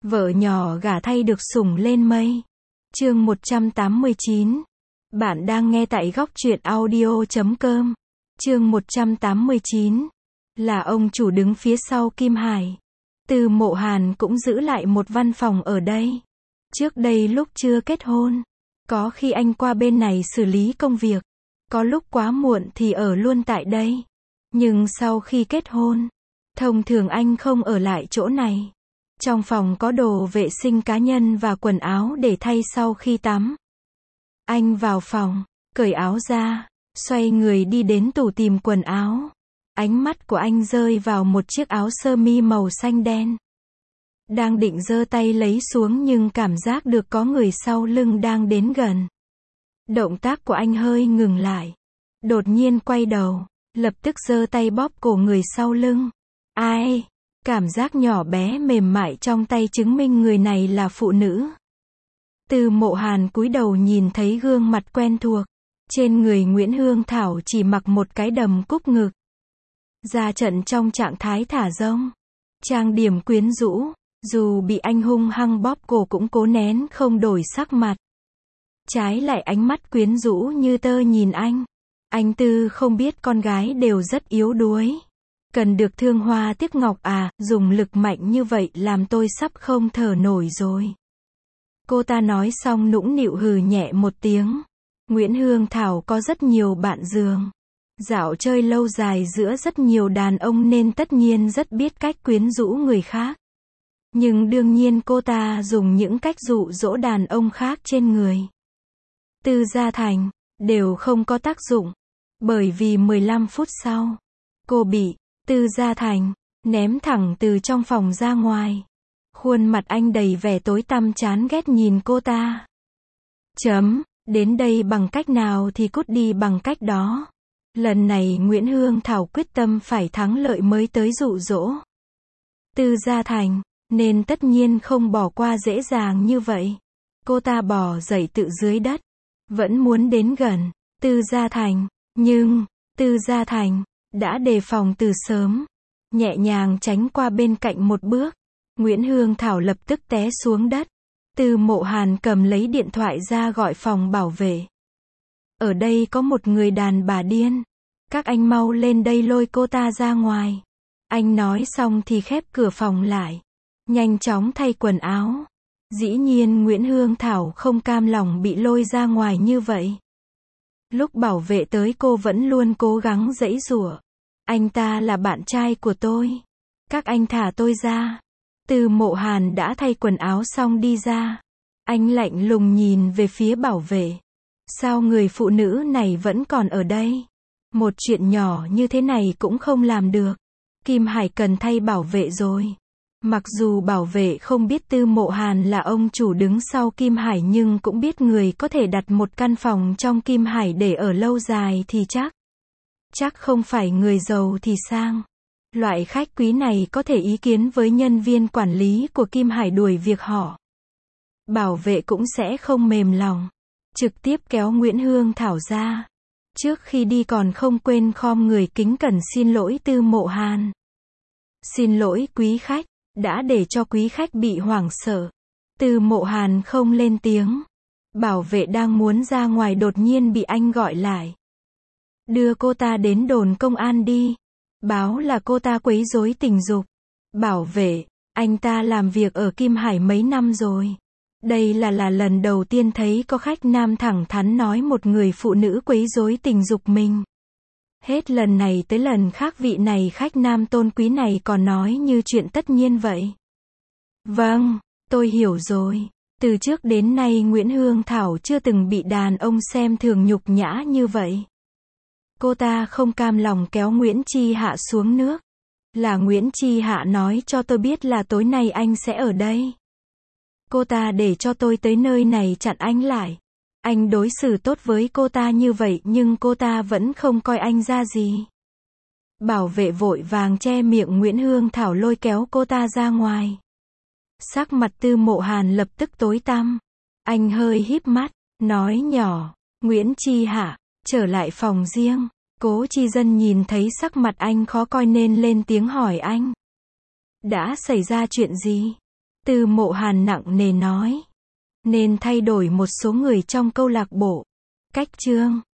Vợ nhỏ gả thay được sủng lên mây. Chương 189. Bạn đang nghe tại góc truyện audio.com. Chương 189. Là ông chủ đứng phía sau Kim Hải. Từ Mộ Hàn cũng giữ lại một văn phòng ở đây. Trước đây lúc chưa kết hôn, có khi anh qua bên này xử lý công việc, có lúc quá muộn thì ở luôn tại đây. Nhưng sau khi kết hôn, thông thường anh không ở lại chỗ này. Trong phòng có đồ vệ sinh cá nhân và quần áo để thay sau khi tắm. Anh vào phòng, cởi áo ra, xoay người đi đến tủ tìm quần áo. Ánh mắt của anh rơi vào một chiếc áo sơ mi màu xanh đen. Đang định giơ tay lấy xuống nhưng cảm giác được có người sau lưng đang đến gần. Động tác của anh hơi ngừng lại. Đột nhiên quay đầu, lập tức giơ tay bóp cổ người sau lưng. Ai? Cảm giác nhỏ bé mềm mại trong tay chứng minh người này là phụ nữ. Từ Mộ Hàn cúi đầu nhìn thấy gương mặt quen thuộc. Trên người Nguyễn Hương Thảo chỉ mặc một cái đầm cúc ngực. Ra trận trong trạng thái thả rông. Trang điểm quyến rũ, dù bị anh hung hăng bóp cổ cũng cố nén không đổi sắc mặt. Trái lại ánh mắt quyến rũ như tơ nhìn anh. Anh Tư không biết con gái đều rất yếu đuối. Cần được thương hoa tiếc ngọc à, dùng lực mạnh như vậy làm tôi sắp không thở nổi rồi. Cô ta nói xong nũng nịu hừ nhẹ một tiếng. Nguyễn Hương Thảo có rất nhiều bạn giường. Dạo chơi lâu dài giữa rất nhiều đàn ông nên tất nhiên rất biết cách quyến rũ người khác. Nhưng đương nhiên cô ta dùng những cách dụ dỗ đàn ông khác trên người Tư Gia Thành, đều không có tác dụng. Bởi vì 15 phút sau, cô bị Tư Gia Thành ném thẳng từ trong phòng ra ngoài. Khuôn mặt anh đầy vẻ tối tăm chán ghét nhìn cô ta. Đến đây bằng cách nào thì cút đi bằng cách đó. Lần này Nguyễn Hương Thảo quyết tâm phải thắng lợi mới tới dụ dỗ Tư Gia Thành, nên tất nhiên không bỏ qua dễ dàng như vậy. Cô ta bò dậy tự dưới đất, vẫn muốn đến gần Tư Gia Thành, nhưng Tư Gia Thành đã đề phòng từ sớm, nhẹ nhàng tránh qua bên cạnh một bước. Nguyễn Hương Thảo lập tức té xuống đất. Từ Mộ Hàn cầm lấy điện thoại ra gọi phòng bảo vệ. Ở đây có một người đàn bà điên. Các anh mau lên đây lôi cô ta ra ngoài. Anh nói xong thì khép cửa phòng lại. Nhanh chóng thay quần áo. Dĩ nhiên Nguyễn Hương Thảo không cam lòng bị lôi ra ngoài như vậy. Lúc bảo vệ tới cô vẫn luôn cố gắng giãy giụa. Anh ta là bạn trai của tôi. Các anh thả tôi ra. Từ Mộ Hàn đã thay quần áo xong đi ra. Anh lạnh lùng nhìn về phía bảo vệ. Sao người phụ nữ này vẫn còn ở đây? Một chuyện nhỏ như thế này cũng không làm được. Kim Hải cần thay bảo vệ rồi. Mặc dù bảo vệ không biết Tư Mộ Hàn là ông chủ đứng sau Kim Hải nhưng cũng biết người có thể đặt một căn phòng trong Kim Hải để ở lâu dài thì chắc không phải người giàu thì sang. Loại khách quý này có thể ý kiến với nhân viên quản lý của Kim Hải đuổi việc họ. Bảo vệ cũng sẽ không mềm lòng. Trực tiếp kéo Nguyễn Hương Thảo ra. Trước khi đi còn không quên khom người kính cẩn xin lỗi Tư Mộ Hàn. Xin lỗi quý khách, đã để cho quý khách bị hoảng sợ. Tư Mộ Hàn không lên tiếng. Bảo vệ đang muốn ra ngoài đột nhiên bị anh gọi lại. Đưa cô ta đến đồn công an đi. Báo là cô ta quấy rối tình dục. Bảo vệ, anh ta làm việc ở Kim Hải mấy năm rồi. Đây là lần đầu tiên thấy có khách nam thẳng thắn nói một người phụ nữ quấy rối tình dục mình. Hết lần này tới lần khác vị này khách nam tôn quý này còn nói như chuyện tất nhiên vậy. Vâng, tôi hiểu rồi. Từ trước đến nay Nguyễn Hương Thảo chưa từng bị đàn ông xem thường nhục nhã như vậy. Cô ta không cam lòng kéo Nguyễn Chi Hạ xuống nước. Là Nguyễn Chi Hạ nói cho tôi biết là tối nay anh sẽ ở đây. Cô ta để cho tôi tới nơi này chặn anh lại. Anh đối xử tốt với cô ta như vậy nhưng cô ta vẫn không coi anh ra gì. Bảo vệ vội vàng che miệng Nguyễn Hương Thảo lôi kéo cô ta ra ngoài. Sắc mặt Tư Mộ Hàn lập tức tối tăm. Anh hơi híp mắt, nói nhỏ, Nguyễn Chi Hạ, trở lại phòng riêng. Cố Chi Dân nhìn thấy sắc mặt anh khó coi nên lên tiếng hỏi anh. Đã xảy ra chuyện gì? Từ Mộ Hàn nặng nề nói. Nên thay đổi một số người trong câu lạc bộ. Cách chương